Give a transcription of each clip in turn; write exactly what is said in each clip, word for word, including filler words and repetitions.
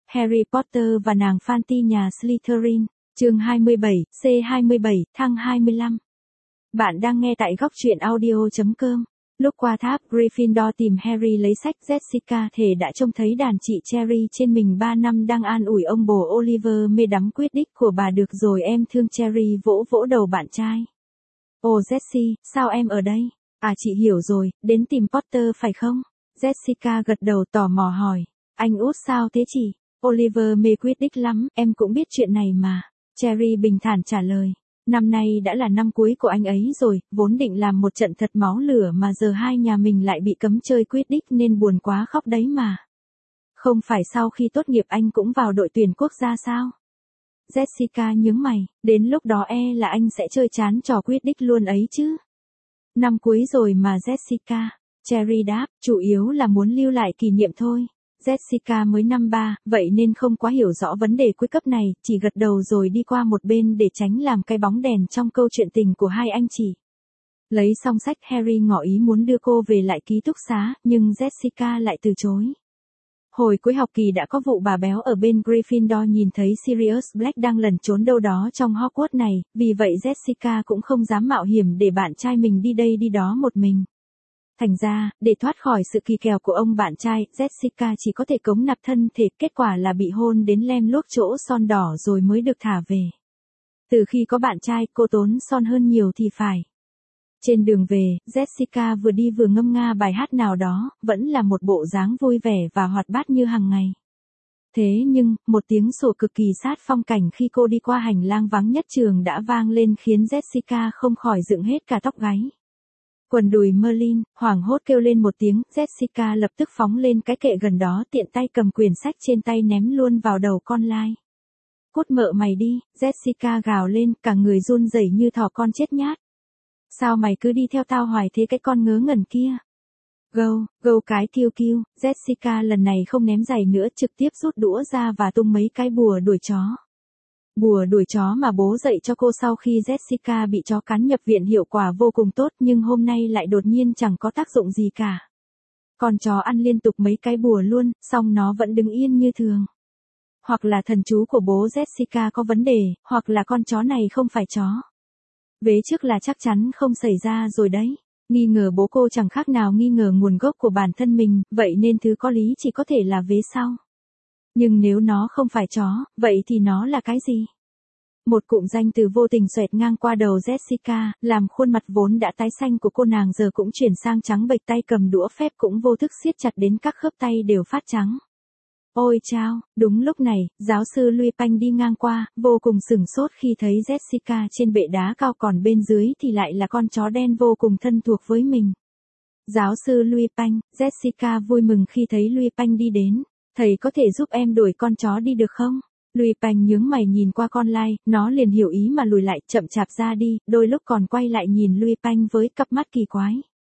Harry Potter và nàng Fanty nhà Slytherin, chương hai mươi bảy, C hai mươi bảy, thăng hai mươi lăm. Bạn đang nghe tại góc truyện audio.com. Lúc qua tháp Gryffindor tìm Harry lấy sách, Jessica thề đã trông thấy đàn chị Cherry trên mình ba năm đang an ủi ông bồ Oliver mê đắm Quidditch của bà. Được rồi em, thương Cherry vỗ vỗ đầu bạn trai. Ồ Jessie, sao em ở đây? À chị hiểu rồi, đến tìm Potter phải không? Jessica gật đầu tò mò hỏi. Anh út sao thế chị? Oliver mê Quidditch lắm, em cũng biết chuyện này mà. Cherry bình thản trả lời. Năm nay đã là năm cuối của anh ấy rồi, vốn định làm một trận thật máu lửa mà giờ hai nhà mình lại bị cấm chơi Quidditch nên buồn quá khóc đấy mà. Không phải sau khi tốt nghiệp anh cũng vào đội tuyển quốc gia sao? Jessica nhướng mày, đến lúc đó e là anh sẽ chơi chán trò Quidditch luôn ấy chứ. Năm cuối rồi mà Jessica. Cherry đáp, chủ yếu là muốn lưu lại kỷ niệm thôi. Jessica mới năm ba, vậy nên không quá hiểu rõ vấn đề cuối cấp này, chỉ gật đầu rồi đi qua một bên để tránh làm cái bóng đèn trong câu chuyện tình của hai anh chị. Lấy xong sách, Harry ngỏ ý muốn đưa cô về lại ký túc xá, nhưng Jessica lại từ chối. Hồi cuối học kỳ đã có vụ bà béo ở bên Gryffindor nhìn thấy Sirius Black đang lẩn trốn đâu đó trong Hogwarts này, vì vậy Jessica cũng không dám mạo hiểm để bạn trai mình đi đây đi đó một mình. Thành ra, để thoát khỏi sự kỳ kèo của ông bạn trai, Jessica chỉ có thể cống nạp thân thể, kết quả là bị hôn đến lem luốc chỗ son đỏ rồi mới được thả về. Từ khi có bạn trai, cô tốn son hơn nhiều thì phải. Trên đường về, Jessica vừa đi vừa ngâm nga bài hát nào đó, vẫn là một bộ dáng vui vẻ và hoạt bát như hàng ngày. Thế nhưng, một tiếng sủa cực kỳ sát phong cảnh khi cô đi qua hành lang vắng nhất trường đã vang lên khiến Jessica không khỏi dựng hết cả tóc gáy. Quần đùi Merlin, hoảng hốt kêu lên một tiếng, Jessica lập tức phóng lên cái kệ gần đó, tiện tay cầm quyển sách trên tay ném luôn vào đầu con lai. Cút mợ mày đi, Jessica gào lên, cả người run rẩy như thỏ con chết nhát. Sao mày cứ đi theo tao hoài thế cái con ngớ ngẩn kia? Gâu, gâu cái kiêu kiêu, Jessica lần này không ném giày nữa, trực tiếp rút đũa ra và tung mấy cái bùa đuổi chó. Bùa đuổi chó mà bố dạy cho cô sau khi Jessica bị chó cắn nhập viện hiệu quả vô cùng tốt, nhưng hôm nay lại đột nhiên chẳng có tác dụng gì cả. Con chó ăn liên tục mấy cái bùa luôn, xong nó vẫn đứng yên như thường. Hoặc là thần chú của bố Jessica có vấn đề, hoặc là con chó này không phải chó. Vế trước là chắc chắn không xảy ra rồi đấy. Nghi ngờ bố cô chẳng khác nào nghi ngờ nguồn gốc của bản thân mình, vậy nên thứ có lý chỉ có thể là vế sau. Nhưng nếu nó không phải chó, vậy thì nó là cái gì? Một cụm danh từ vô tình xoẹt ngang qua đầu Jessica, làm khuôn mặt vốn đã tái xanh của cô nàng giờ cũng chuyển sang trắng bệch, tay cầm đũa phép cũng vô thức siết chặt đến các khớp tay đều phát trắng. Ôi chao, đúng lúc này, giáo sư Lupin đi ngang qua, vô cùng sửng sốt khi thấy Jessica trên bệ đá cao, còn bên dưới thì lại là con chó đen vô cùng thân thuộc với mình. Giáo sư Lupin, Jessica vui mừng khi thấy Lupin đi đến. Thầy có thể giúp em đuổi con chó đi được không? Lupin nhướng mày nhìn qua con lai, nó liền hiểu ý mà lùi lại, chậm chạp ra đi, đôi lúc còn quay lại nhìn Lupin với cặp mắt kỳ quái.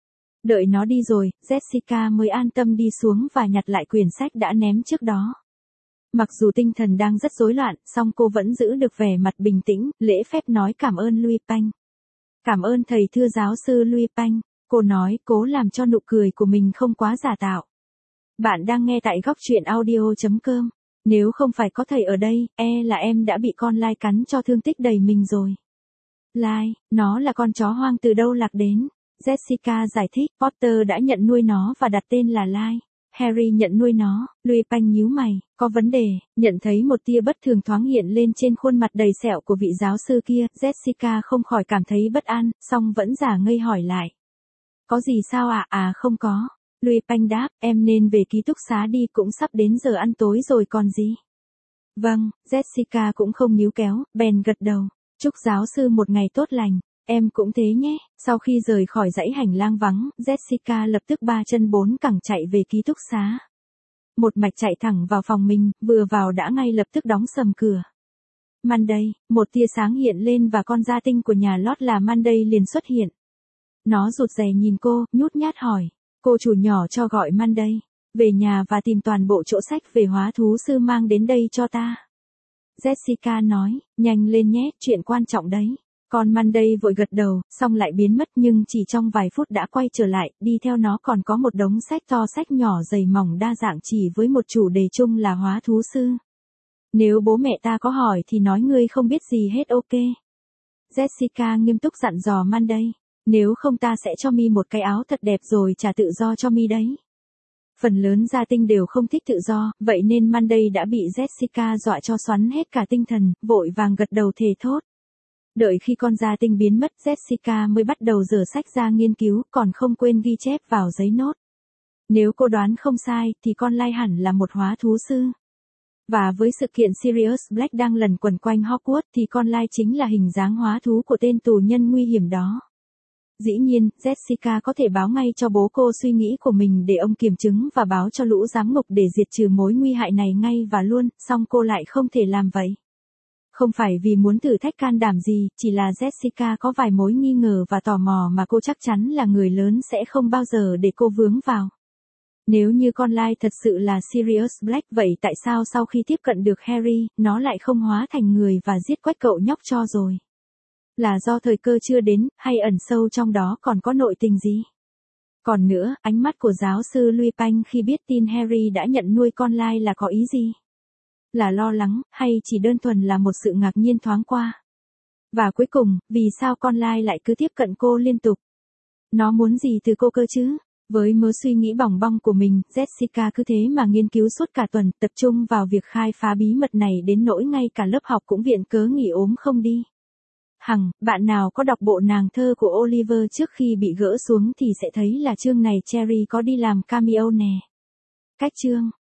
Đợi nó đi rồi, Jessica mới an tâm đi xuống và nhặt lại quyển sách đã ném trước đó. Mặc dù tinh thần đang rất rối loạn, song cô vẫn giữ được vẻ mặt bình tĩnh, lễ phép nói cảm ơn Lupin. Cảm ơn thầy thưa giáo sư Lupin, cô nói, cố làm cho nụ cười của mình không quá giả tạo. Bạn đang nghe tại góc truyện audio.com. Nếu không phải có thầy ở đây, e là em đã bị con lai cắn cho thương tích đầy mình rồi. Lai, nó là con chó hoang từ đâu lạc đến. Jessica giải thích, Potter đã nhận nuôi nó và đặt tên là Lai. Harry nhận nuôi nó. Lupin nhíu mày, có vấn đề, nhận thấy một tia bất thường thoáng hiện lên trên khuôn mặt đầy sẹo của vị giáo sư kia, Jessica không khỏi cảm thấy bất an, song vẫn giả ngây hỏi lại. Có gì sao ạ? À? à không có. Lupin đáp, em nên về ký túc xá đi, cũng sắp đến giờ ăn tối rồi còn gì. Vâng, Jessica cũng không níu kéo, bèn gật đầu. Chúc giáo sư một ngày tốt lành, em cũng thế nhé. Sau khi rời khỏi dãy hành lang vắng, Jessica lập tức ba chân bốn cẳng chạy về ký túc xá. Một mạch chạy thẳng vào phòng mình, vừa vào đã ngay lập tức đóng sầm cửa. Monday, một tia sáng hiện lên và con gia tinh của nhà lót là Monday liền xuất hiện. Nó rụt rè nhìn cô, nhút nhát hỏi. Cô chủ nhỏ cho gọi Monday, về nhà và tìm toàn bộ chỗ sách về hóa thú sư mang đến đây cho ta. Jessica nói, nhanh lên nhé, chuyện quan trọng đấy. Con Monday vội gật đầu, xong lại biến mất nhưng chỉ trong vài phút đã quay trở lại, đi theo nó còn có một đống sách to sách nhỏ dày mỏng đa dạng chỉ với một chủ đề chung là hóa thú sư. Nếu bố mẹ ta có hỏi thì nói ngươi không biết gì hết ok. Jessica nghiêm túc dặn dò Monday, nếu không ta sẽ cho mi một cái áo thật đẹp rồi trả tự do cho mi đấy. Phần lớn gia tinh đều không thích tự do, vậy nên Monday đã bị Jessica dọa cho xoắn hết cả tinh thần, vội vàng gật đầu thề thốt. Đợi khi con gia tinh biến mất, Jessica mới bắt đầu dở sách ra nghiên cứu, còn không quên ghi chép vào giấy nốt. Nếu cô đoán không sai, thì con lai hẳn là một hóa thú sư. Và với sự kiện Sirius Black đang lẩn quẩn quanh Hogwarts thì con lai chính là hình dáng hóa thú của tên tù nhân nguy hiểm đó. Dĩ nhiên, Jessica có thể báo ngay cho bố cô suy nghĩ của mình để ông kiểm chứng và báo cho lũ giám ngục để diệt trừ mối nguy hại này ngay và luôn, song cô lại không thể làm vậy. Không phải vì muốn thử thách can đảm gì, chỉ là Jessica có vài mối nghi ngờ và tò mò mà cô chắc chắn là người lớn sẽ không bao giờ để cô vướng vào. Nếu như con lai thật sự là Sirius Black vậy tại sao sau khi tiếp cận được Harry, nó lại không hóa thành người và giết quách cậu nhóc cho rồi? Là do thời cơ chưa đến, hay ẩn sâu trong đó còn có nội tình gì? Còn nữa, ánh mắt của giáo sư Lupin khi biết tin Harry đã nhận nuôi con lai là có ý gì? Là lo lắng, hay chỉ đơn thuần là một sự ngạc nhiên thoáng qua? Và cuối cùng, vì sao con lai lại cứ tiếp cận cô liên tục? Nó muốn gì từ cô cơ chứ? Với mớ suy nghĩ bòng bong của mình, Jessica cứ thế mà nghiên cứu suốt cả tuần, tập trung vào việc khai phá bí mật này đến nỗi ngay cả lớp học cũng viện cớ nghỉ ốm không đi. Hằng, bạn nào có đọc bộ nàng thơ của Oliver trước khi bị gỡ xuống thì sẽ thấy là chương này Cherry có đi làm cameo nè. Cách chương